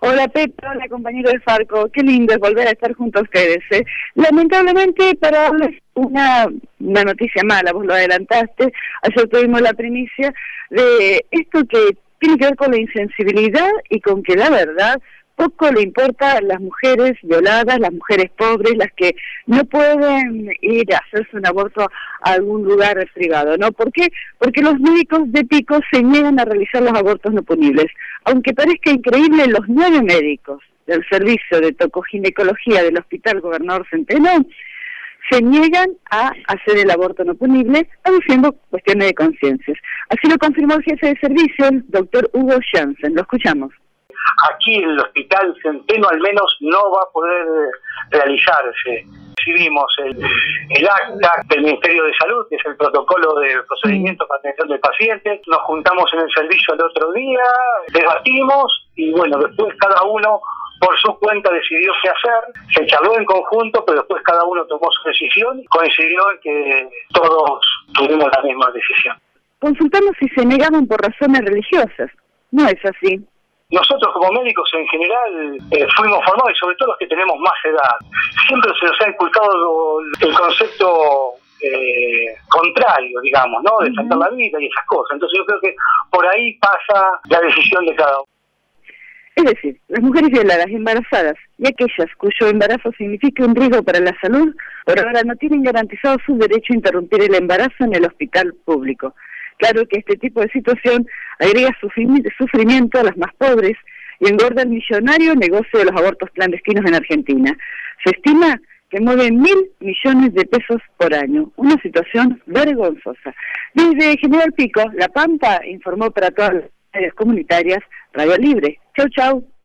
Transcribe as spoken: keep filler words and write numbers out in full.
Hola Pepe, hola compañero de Farco, qué lindo es volver a estar junto a ustedes. ¿eh? Lamentablemente para darles una, una noticia mala, vos lo adelantaste, ayer tuvimos la primicia de esto que tiene que ver con la insensibilidad y con que la verdad poco le importa a las mujeres violadas, las mujeres pobres, las que no pueden ir a hacerse un aborto a algún lugar privado, ¿no? ¿Por qué? Porque los médicos de Pico se niegan a realizar los abortos no punibles. Aunque parezca increíble, los nueve médicos del servicio de tocoginecología del Hospital Gobernador Centeno se niegan a hacer el aborto no punible, aduciendo cuestiones de conciencias. Así lo confirmó el jefe de servicio, el doctor Hugo Jansen. Lo escuchamos. Aquí en el Hospital Centeno al menos no va a poder realizarse. Recibimos el, el acta del Ministerio de Salud, que es el protocolo de procedimiento para atención del paciente. Nos juntamos en el servicio el otro día, debatimos y bueno, después cada uno por su cuenta decidió qué hacer. Se charló en conjunto, pero después cada uno tomó su decisión y coincidió en que todos tuvimos la misma decisión. Consultamos si se negaban por razones religiosas. No es así. Nosotros como médicos en general eh, fuimos formados, y sobre todo los que tenemos más edad. Siempre se nos ha inculcado el concepto eh, contrario, digamos, ¿no? De salvar la vida y esas cosas. Entonces yo creo que por ahí pasa la decisión de cada uno. Es decir, las mujeres violadas, embarazadas y aquellas cuyo embarazo signifique un riesgo para la salud, por ahora no tienen garantizado su derecho a interrumpir el embarazo en el hospital público. Claro que este tipo de situación agrega sufrimiento a las más pobres y engorda el millonario negocio de los abortos clandestinos en Argentina. Se estima que mueven mil millones de pesos por año. Una situación vergonzosa. Desde General Pico, La Pampa informó para todas las áreas comunitarias Radio Libre. Chau, chau.